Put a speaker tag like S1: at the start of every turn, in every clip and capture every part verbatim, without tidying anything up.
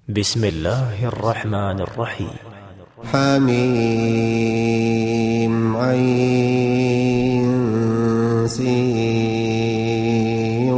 S1: بسم الله الرحمن الرحيم.
S2: حميم عين سين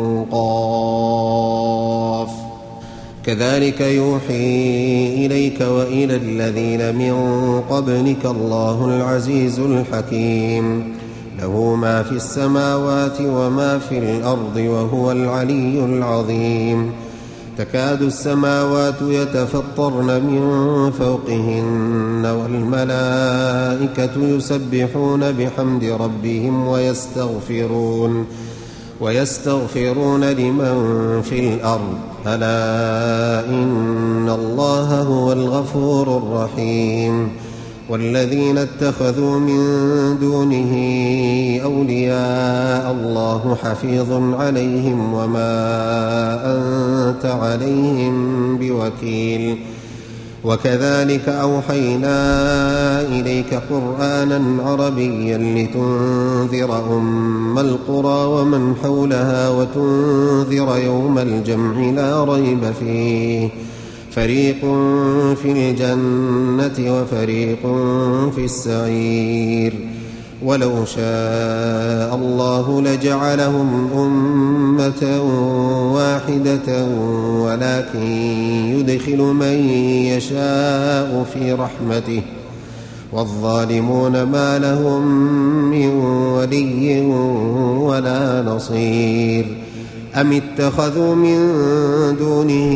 S2: قاف كذلك يوحي إليك وإلى الذين من قبلك الله العزيز الحكيم له ما في السماوات وما في الأرض وهو العلي العظيم. تكاد السماوات يتفطرن من فوقهن والملائكة يسبحون بحمد ربهم ويستغفرون ويستغفرون لمن في الأرض ألا إن الله هو الغفور الرحيم. والذين اتخذوا من دونه أولياء الله حفيظ عليهم وما أنت عليهم بوكيل. وكذلك أوحينا إليك قرآنا عربيا لتنذر أم القرى ومن حولها وتنذر يوم الجمع لا ريب فيه فريق في الجنة وفريق في السعير. ولو شاء الله لجعلهم أمة واحدة ولكن يدخل من يشاء في رحمته والظالمون ما لهم من ولي ولا نصير. أم اتخذوا من دونه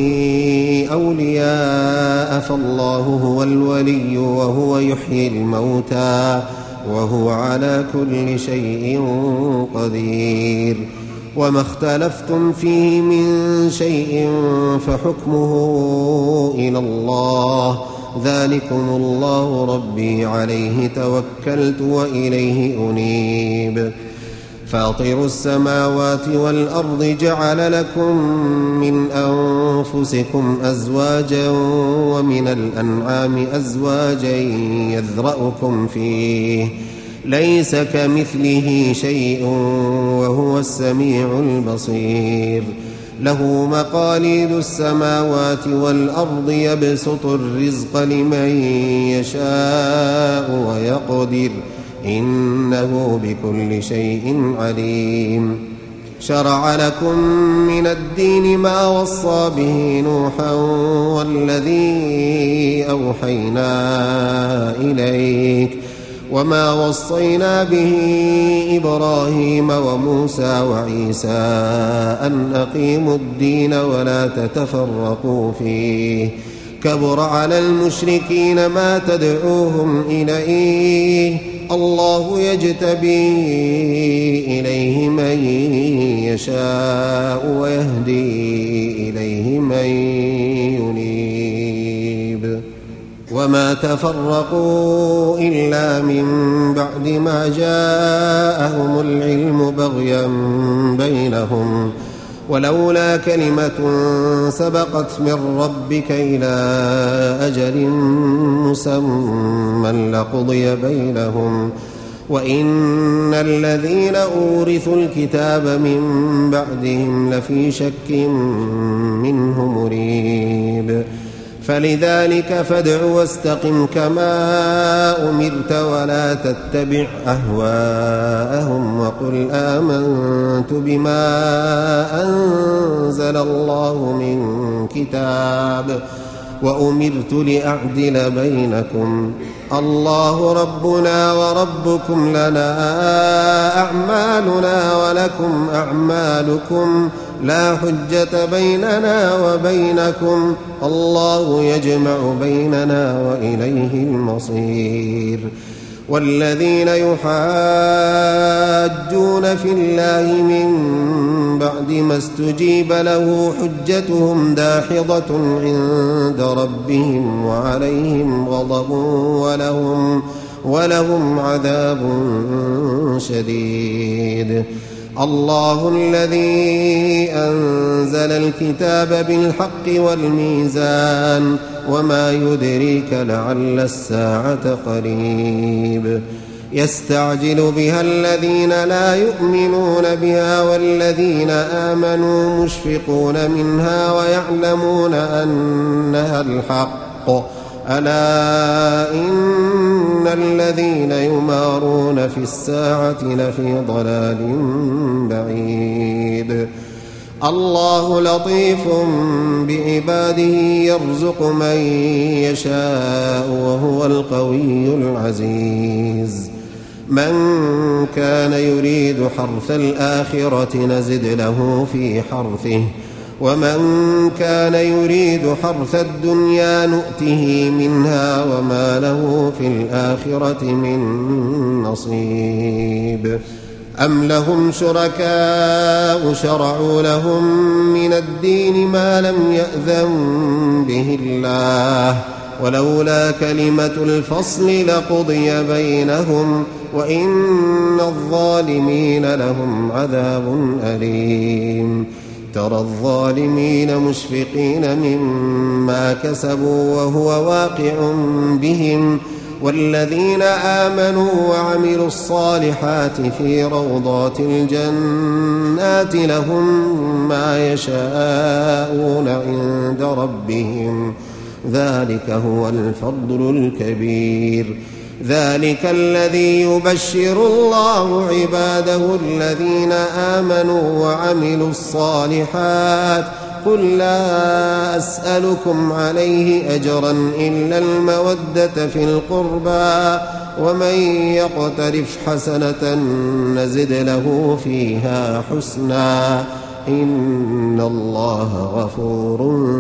S2: أولياء فالله هو الولي وهو يحيي الموتى وهو على كل شيء قدير. وما اختلفتم فيه من شيء فحكمه إلى الله ذلكم الله ربي عليه توكلت وإليه أنيب. فاطر السماوات والأرض جعل لكم من أنفسكم أزواجا ومن الأنعام أزواجا يذرأكم فيه ليس كمثله شيء وهو السميع البصير. له مقاليد السماوات والأرض يبسط الرزق لمن يشاء ويقدر إنه بكل شيء عليم. شرع لكم من الدين ما وصى به نوحا والذي أوحينا إليك وما وصينا به إبراهيم وموسى وعيسى أن أقيموا الدين ولا تتفرقوا فيه كبر على المشركين ما تدعوهم إليه الله يجتبي إليه من يشاء ويهدي إليه من ينيب. وما تفرقوا إلا من بعد ما جاءهم العلم بغيا بينهم ولولا كلمة سبقت من ربك إلى أجل مسمى لقضي بينهم وإن الذين أورثوا الكتاب من بعدهم لفي شك منه مريب. فلذلك فادع واستقم كما أمرت ولا تتبع أهواءهم وقل آمنت بما أنزل الله من كتاب وأمرت لأعدل بينكم الله ربنا وربكم لنا أعمالنا ولكم أعمالكم لا حجة بيننا وبينكم الله يجمع بيننا وإليه المصير. والذين يحاجون في الله من بعد ما استجيب له حجتهم داحضة عند ربهم وعليهم غضب ولهم, ولهم عذاب شديد. الله الذي أنزل الكتاب بالحق والميزان وما يدريك لعل الساعة قريب. يستعجل بها الذين لا يؤمنون بها والذين آمنوا مشفقون منها ويعلمون أن أنها الحق ألا إن الذين يمارون في الساعة لفي ضلال بعيد الله لطيف بعباده يرزق من يشاء وهو القوي العزيز من كان يريد حرث الآخرة نزد له في حرثه ومن كان يريد حرث الدنيا نؤته منها وما له في الآخرة من نصيب أم لهم شركاء شرعوا لهم من الدين ما لم يأذن به الله ولولا كلمة الفصل لقضي بينهم وإن الظالمين لهم عذاب أليم ترى الظالمين مشفقين مما كسبوا وهو واقع بهم والذين آمنوا وعملوا الصالحات في روضات الجنات لهم ما يشاءون عند ربهم ذلك هو الفضل الكبير ذلك الذي يبشر الله عباده الذين آمنوا وعملوا الصالحات قل لا أسألكم عليه أجرا إلا المودة في القربى ومن يقترف حسنة نزد له فيها حسنا إن الله غفور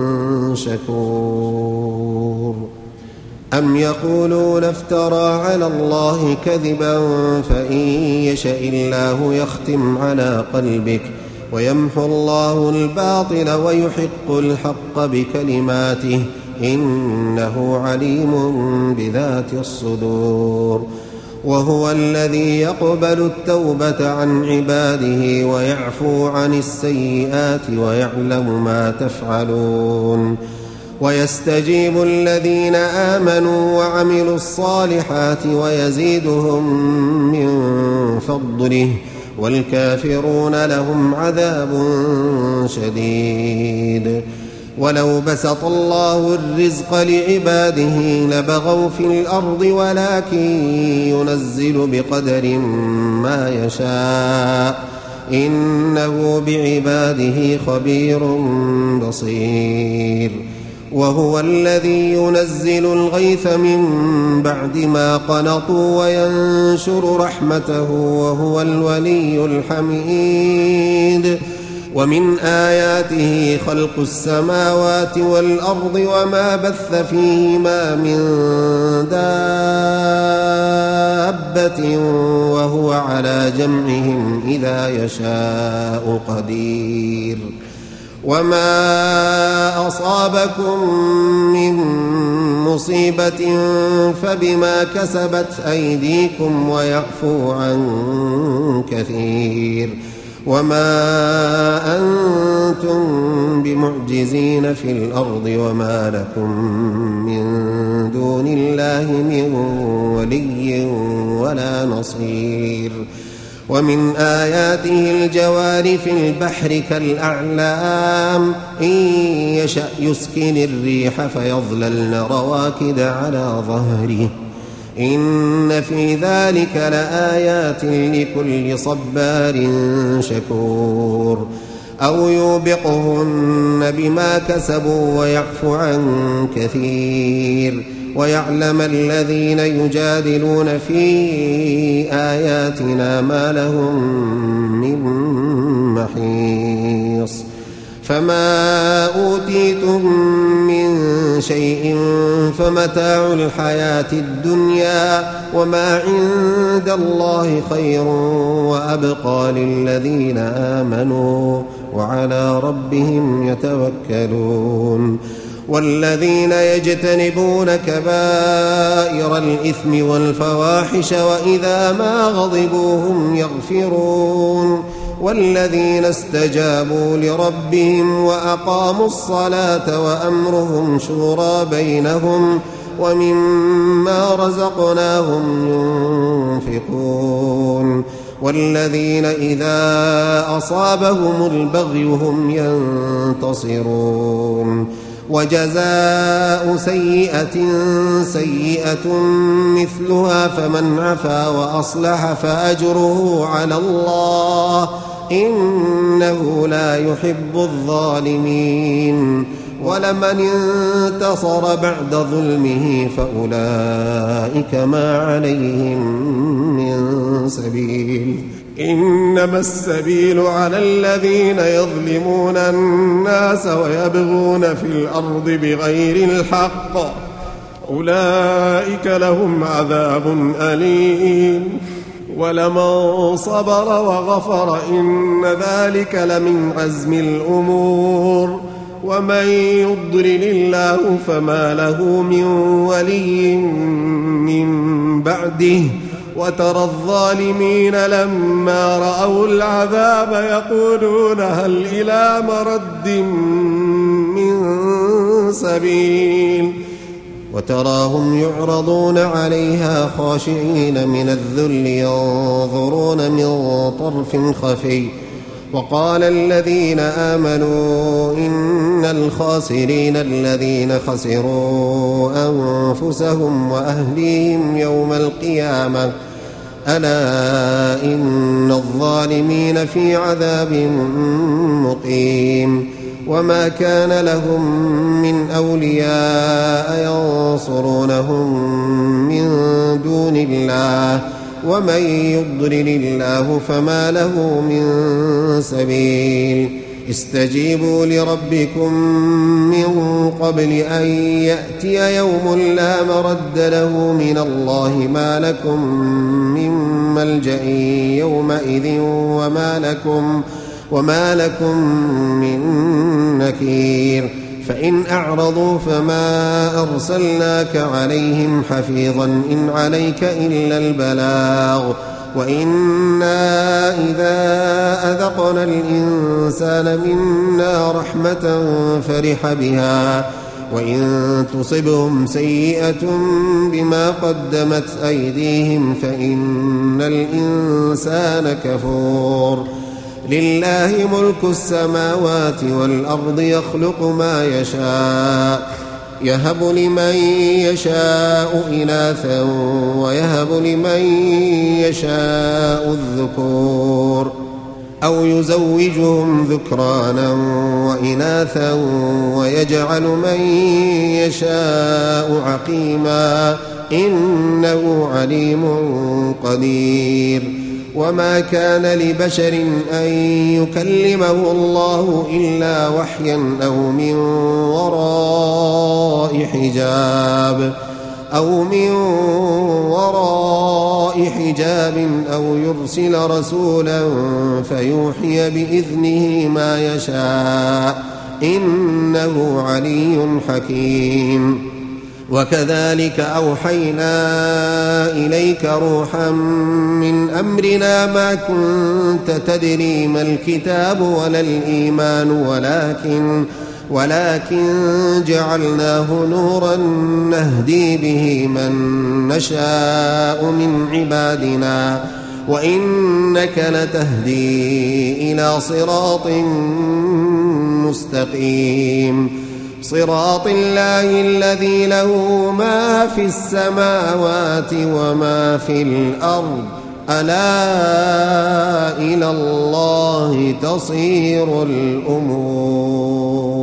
S2: شكور أم يقولون افترى على الله كذبا فإن يشأ الله يختم على قلبك ويمحو الله الباطل ويحق الحق بكلماته إنه عليم بذات الصدور وهو الذي يقبل التوبة عن عباده ويعفو عن السيئات ويعلم ما تفعلون ويستجيب الذين آمنوا وعملوا الصالحات ويزيدهم من فضله والكافرون لهم عذاب شديد ولو بسط الله الرزق لعباده لبغوا في الأرض ولكن ينزل بقدر ما يشاء إنه بعباده خبير بصير وهو الذي ينزل الغيث من بعد ما قنطوا وينشر رحمته وهو الولي الحميد ومن آياته خلق السماوات والأرض وما بث فيهما من دابة وهو على جمعهم إذا يشاء قدير وما أصابكم من مصيبة فبما كسبت أيديكم ويعفو عن كثير وما أنتم بمعجزين في الأرض وما لكم من دون الله من ولي ولا نصير ومن آياته الجوار في البحر كالأعلام إن يشأ يسكن الريح فيظللن رواكد على ظهره إن في ذلك لآيات لكل صبار شكور أو يوبقهن بما كسبوا ويعفو عن كثير ويعلم الذين يجادلون في آياتنا ما لهم من محيص فما أوتيتم من شيء فمتاع الحياة الدنيا وما عند الله خير وأبقى للذين آمنوا وعلى ربهم يتوكلون والذين يجتنبون كبائر الإثم والفواحش وإذا ما غضبوا هم يغفرون والذين استجابوا لربهم وأقاموا الصلاة وأمرهم شورى بينهم ومما رزقناهم ينفقون والذين إذا أصابهم البغي هم ينتصرون وجزاء سيئة سيئة مثلها فمن عفا وأصلح فأجره على الله إنه لا يحب الظالمين ولمن انتصر بعد ظلمه فأولئك ما عليهم من سبيل إنما السبيل على الذين يظلمون الناس ويبغون في الأرض بغير الحق أولئك لهم عذاب أليم ولمن صبر وغفر إن ذلك لمن عزم الأمور ومن يضلل الله فما له من ولي من بعده وترى الظالمين لما رأوا العذاب يقولون هل إلى مرد من سبيل وتراهم يعرضون عليها خاشعين من الذل ينظرون من طرف خفي وقال الذين آمنوا إن الخاسرين الذين خسروا أنفسهم وأهليهم يوم القيامة ألا إن الظالمين في عذاب مقيم وما كان لهم من أولياء ينصرونهم من دون الله ومن يضلل الله فما له من سبيل استجيبوا لربكم من قبل أن يأتي يوم لا مرد له من الله ما لكم من ملجأ يومئذ وما لكم وما لكم من نكير فإن أعرضوا فما أرسلناك عليهم حفيظا إن عليك إلا البلاغ وإنا إذا أذقنا الإنسان منا رحمة فرح بها وإن تصبهم سيئة بما قدمت أيديهم فإن الإنسان كفور لله ملك السماوات والأرض يخلق ما يشاء يهب لمن يشاء إناثا ويهب لمن يشاء الذكور أو يزوجهم ذكرانا وإناثا ويجعل من يشاء عقيما إنه عليم قدير وما كان لبشر أن يكلمه الله إلا وحيا أو من وراء حجاب أو من وراء حجاب أو يرسل رسولا فيوحي بإذنه ما يشاء إنه علي حكيم وكذلك أوحينا إليك روحا من أمرنا ما كنت تدري ما الكتاب ولا الإيمان ولكن ولكن جعلناه نورا نهدي به من نشاء من عبادنا وإنك لتهدي إلى صراط مستقيم صراط الله الذي له ما في السماوات وما في الأرض ألا إلى الله تصير الأمور